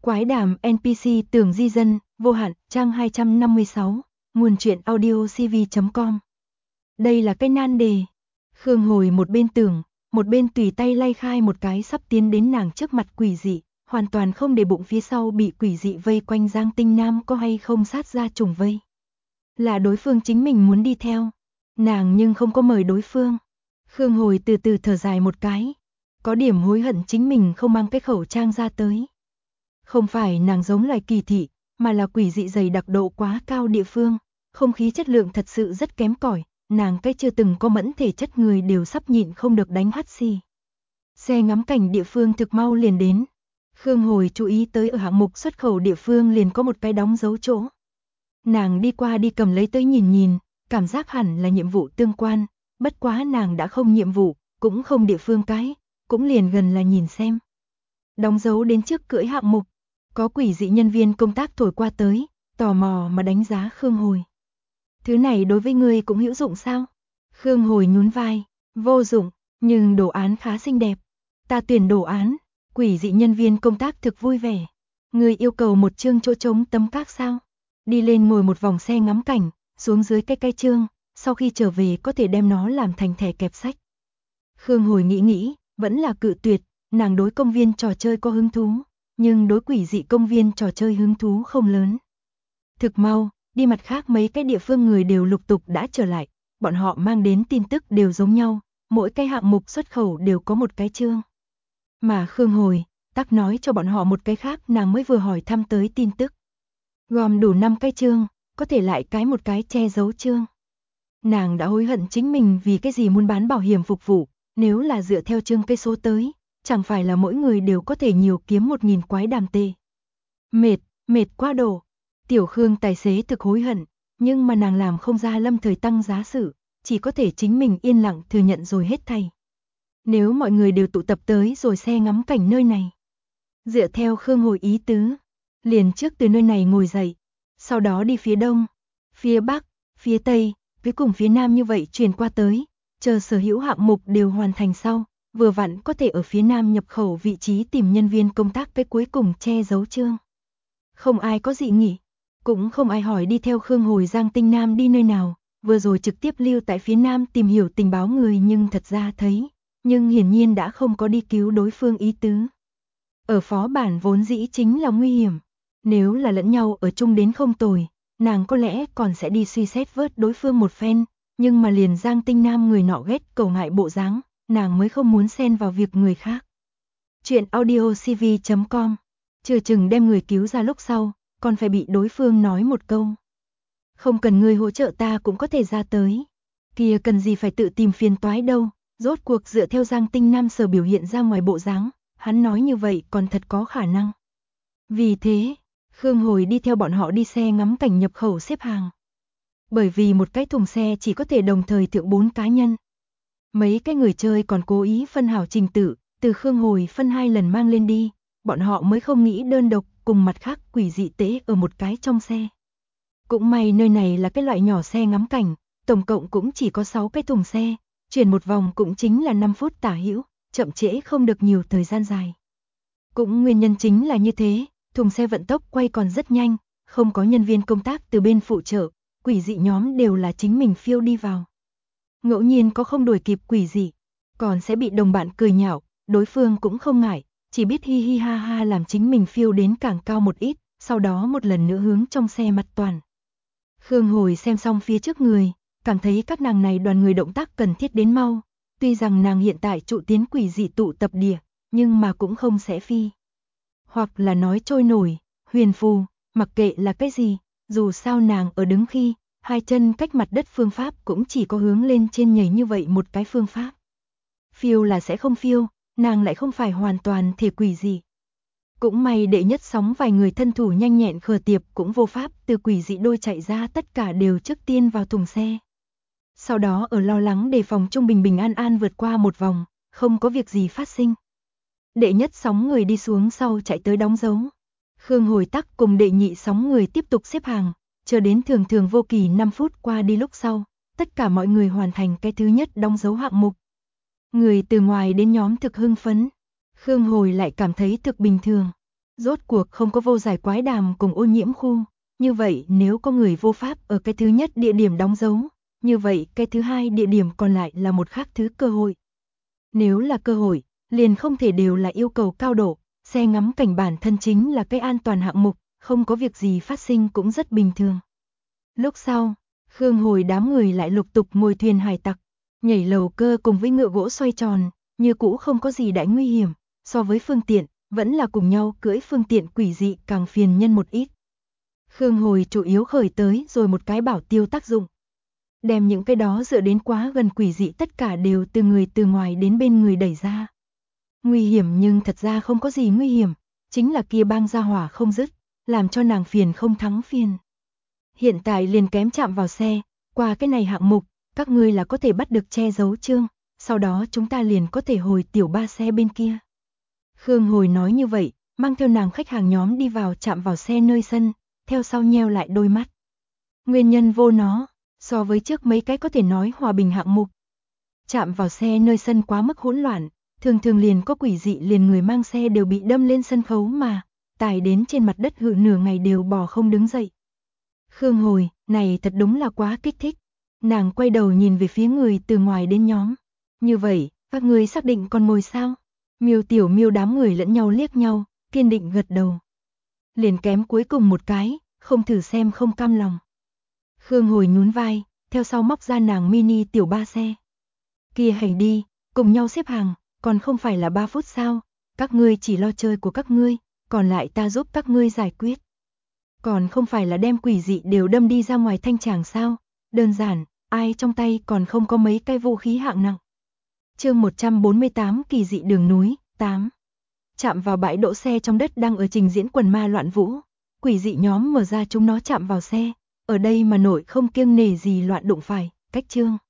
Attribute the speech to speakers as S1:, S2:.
S1: Quái đàm NPC tưởng di dân, vô hạn, trang 256, nguồn truyện audio cv.com. Đây là cái nan đề. Khương Hồi một bên tưởng, một bên tùy tay lay khai một cái sắp tiến đến nàng trước mặt quỷ dị, hoàn toàn không để bụng phía sau bị quỷ dị vây quanh Giang Tinh Nam có hay không sát ra trùng vây. Là đối phương chính mình muốn đi theo, nàng nhưng không có mời đối phương. Khương Hồi từ từ thở dài một cái, có điểm hối hận chính mình không mang cái khẩu trang ra tới. Không phải nàng giống loài kỳ thị, mà là quỷ dị dày đặc độ quá cao địa phương, không khí chất lượng thật sự rất kém cỏi, nàng cái chưa từng có mẫn thể chất người đều sắp nhịn không được đánh hắt xì. Xe ngắm cảnh địa phương thực mau liền đến. Khương Hồi chú ý tới ở hạng mục xuất khẩu địa phương liền có một cái đóng dấu chỗ. Nàng đi qua đi cầm lấy tới nhìn nhìn, cảm giác hẳn là nhiệm vụ tương quan, bất quá nàng đã không nhiệm vụ, cũng không địa phương cái, cũng liền gần là nhìn xem. Đóng dấu đến trước cưỡi hạng mục, có quỷ dị nhân viên công tác thổi qua tới, tò mò mà đánh giá Khương Hồi. Thứ này đối với ngươi cũng hữu dụng sao? Khương Hồi nhún vai, vô dụng, nhưng đồ án khá xinh đẹp. Ta tuyển đồ án, quỷ dị nhân viên công tác thực vui vẻ. Ngươi yêu cầu một chương chỗ trống tấm các sao? Đi lên ngồi một vòng xe ngắm cảnh, xuống dưới cái chương, sau khi trở về có thể đem nó làm thành thẻ kẹp sách. Khương Hồi nghĩ, vẫn là cự tuyệt, nàng đối công viên trò chơi có hứng thú, nhưng đối quỷ dị công viên trò chơi hứng thú không lớn. Thực mau, đi mặt khác mấy cái địa phương người đều lục tục đã trở lại, bọn họ mang đến tin tức đều giống nhau, mỗi cái hạng mục xuất khẩu đều có một cái chương. Mà Khương Hồi, tắc nói cho bọn họ một cái khác nàng mới vừa hỏi thăm tới tin tức. Gom đủ 5 cái chương, có thể lại cái một cái che giấu chương. Nàng đã hối hận chính mình vì cái gì muốn bán bảo hiểm phục vụ, nếu là dựa theo chương cây số tới, chẳng phải là mỗi người đều có thể nhiều kiếm 1000 quái đàm tê. Mệt quá độ. Tiểu Khương tài xế thực hối hận, nhưng mà nàng làm không ra lâm thời tăng giá sự, chỉ có thể chính mình yên lặng thừa nhận rồi hết thảy. Nếu mọi người đều tụ tập tới rồi xe ngắm cảnh nơi này. Dựa theo Khương Hồi ý tứ, liền trước từ nơi này ngồi dậy, sau đó đi phía đông, phía bắc, phía tây, cuối cùng phía nam như vậy truyền qua tới, chờ sở hữu hạng mục đều hoàn thành sau, vừa vặn có thể ở phía nam nhập khẩu vị trí tìm nhân viên công tác cái cuối cùng che giấu chương. Không ai có dị nghị, cũng không ai hỏi đi theo Khương Hồi Giang Tinh Nam đi nơi nào, vừa rồi trực tiếp lưu tại phía nam tìm hiểu tình báo người nhưng thật ra thấy, nhưng hiển nhiên đã không có đi cứu đối phương ý tứ. Ở phó bản vốn dĩ chính là nguy hiểm, nếu là lẫn nhau ở chung đến không tồi, nàng có lẽ còn sẽ đi suy xét vớt đối phương một phen, nhưng mà liền Giang Tinh Nam người nọ ghét cầu ngại bộ dáng, nàng mới không muốn xen vào việc người khác. Chuyện audio cv.com, chưa chừng đem người cứu ra lúc sau, còn phải bị đối phương nói một câu. Không cần người hỗ trợ ta cũng có thể ra tới. Kia cần gì phải tự tìm phiền toái đâu, rốt cuộc dựa theo Giang Tinh Nam sở biểu hiện ra ngoài bộ dáng, hắn nói như vậy còn thật có khả năng. Vì thế, Khương Hồi đi theo bọn họ đi xe ngắm cảnh nhập khẩu xếp hàng. Bởi vì một cái thùng xe chỉ có thể đồng thời thượng 4 cá nhân. Mấy cái người chơi còn cố ý phân hảo trình tự, từ Khương Hồi phân 2 lần mang lên đi, bọn họ mới không nghĩ đơn độc cùng mặt khác quỷ dị tế ở một cái trong xe. Cũng may nơi này là cái loại nhỏ xe ngắm cảnh, tổng cộng cũng chỉ có 6 cái thùng xe, chuyển một vòng cũng chính là 5 phút tả hữu, chậm trễ không được nhiều thời gian dài. Cũng nguyên nhân chính là như thế, thùng xe vận tốc quay còn rất nhanh, không có nhân viên công tác từ bên phụ trợ, quỷ dị nhóm đều là chính mình phiêu đi vào. Ngẫu nhiên có không đuổi kịp quỷ dị, còn sẽ bị đồng bạn cười nhạo, đối phương cũng không ngại, chỉ biết hi hi ha ha làm chính mình phiêu đến càng cao một ít, sau đó một lần nữa hướng trong xe mặt toàn. Khương Hồi xem xong phía trước người, cảm thấy các nàng này đoàn người động tác cần thiết đến mau, tuy rằng nàng hiện tại trụ tiến quỷ dị tụ tập địa, nhưng mà cũng không sẽ phi. Hoặc là nói trôi nổi, huyền phù, mặc kệ là cái gì, dù sao nàng ở đứng khi, 2 chân cách mặt đất phương pháp cũng chỉ có hướng lên trên nhảy như vậy một cái phương pháp. Phiêu là sẽ không phiêu, nàng lại không phải hoàn toàn thể quỷ dị. Cũng may đệ nhất sóng vài người thân thủ nhanh nhẹn khờ tiệp cũng vô pháp từ quỷ dị đôi chạy ra, tất cả đều trước tiên vào thùng xe. Sau đó ở lo lắng đề phòng trung bình bình an an vượt qua một vòng, không có việc gì phát sinh. Đệ nhất sóng người đi xuống sau chạy tới đóng dấu. Khương Hồi tắc cùng đệ nhị sóng người tiếp tục xếp hàng, chờ đến thường vô kỳ 5 phút qua đi lúc sau, tất cả mọi người hoàn thành cái thứ nhất đóng dấu hạng mục. Người từ ngoài đến nhóm thực hưng phấn, Khương Hồi lại cảm thấy thực bình thường. Rốt cuộc không có vô giải quái đàm cùng ô nhiễm khu, như vậy nếu có người vô pháp ở cái thứ nhất địa điểm đóng dấu, như vậy cái thứ hai địa điểm còn lại là một khác thứ cơ hội. Nếu là cơ hội, liền không thể đều là yêu cầu cao độ, xe ngắm cảnh bản thân chính là cái an toàn hạng mục, không có việc gì phát sinh cũng rất bình thường. Lúc sau, Khương Hồi đám người lại lục tục ngồi thuyền hải tặc, nhảy lầu cơ cùng với ngựa gỗ xoay tròn, như cũ không có gì đại nguy hiểm, so với phương tiện, vẫn là cùng nhau cưỡi phương tiện quỷ dị càng phiền nhân một ít. Khương Hồi chủ yếu khởi tới rồi một cái bảo tiêu tác dụng. Đem những cái đó dựa đến quá gần quỷ dị tất cả đều từ người từ ngoài đến bên người đẩy ra. Nguy hiểm nhưng thật ra không có gì nguy hiểm, chính là kia bang ra hỏa không dứt, làm cho nàng phiền không thắng phiền. Hiện tại liền kém chạm vào xe, qua cái này hạng mục, các ngươi là có thể bắt được che giấu chương, sau đó chúng ta liền có thể hồi tiểu ba xe bên kia. Khương Hồi nói như vậy, mang theo nàng khách hàng nhóm đi vào chạm vào xe nơi sân, theo sau nheo lại đôi mắt. Nguyên nhân vô nó, so với trước mấy cái có thể nói hòa bình hạng mục. Chạm vào xe nơi sân quá mức hỗn loạn, thường thường liền có quỷ dị liền người mang xe đều bị đâm lên sân khấu mà, tải đến trên mặt đất hự nửa ngày đều bò không đứng dậy. Khương Hồi, này thật đúng là quá kích thích. Nàng quay đầu nhìn về phía người từ ngoài đến nhóm. Như vậy, các ngươi xác định con mồi sao? Miêu Tiểu Miêu đám người lẫn nhau liếc nhau, kiên định gật đầu. Liền kém cuối cùng một cái, không thử xem không cam lòng. Khương Hồi nhún vai, theo sau móc ra nàng mini tiểu ba xe. Kia hành đi, cùng nhau xếp hàng, còn không phải là 3 phút sao? Các ngươi chỉ lo chơi của các ngươi, còn lại ta giúp các ngươi giải quyết. Còn không phải là đem quỷ dị đều đâm đi ra ngoài thanh tràng sao? Đơn giản, ai trong tay còn không có mấy cái vũ khí hạng nặng. Chương 148 kỳ dị đường núi, 8. Chạm vào bãi đỗ xe trong đất đang ở trình diễn quần ma loạn vũ. Quỷ dị nhóm mở ra chúng nó chạm vào xe. Ở đây mà nổi không kiêng nể gì loạn đụng phải, cách chương.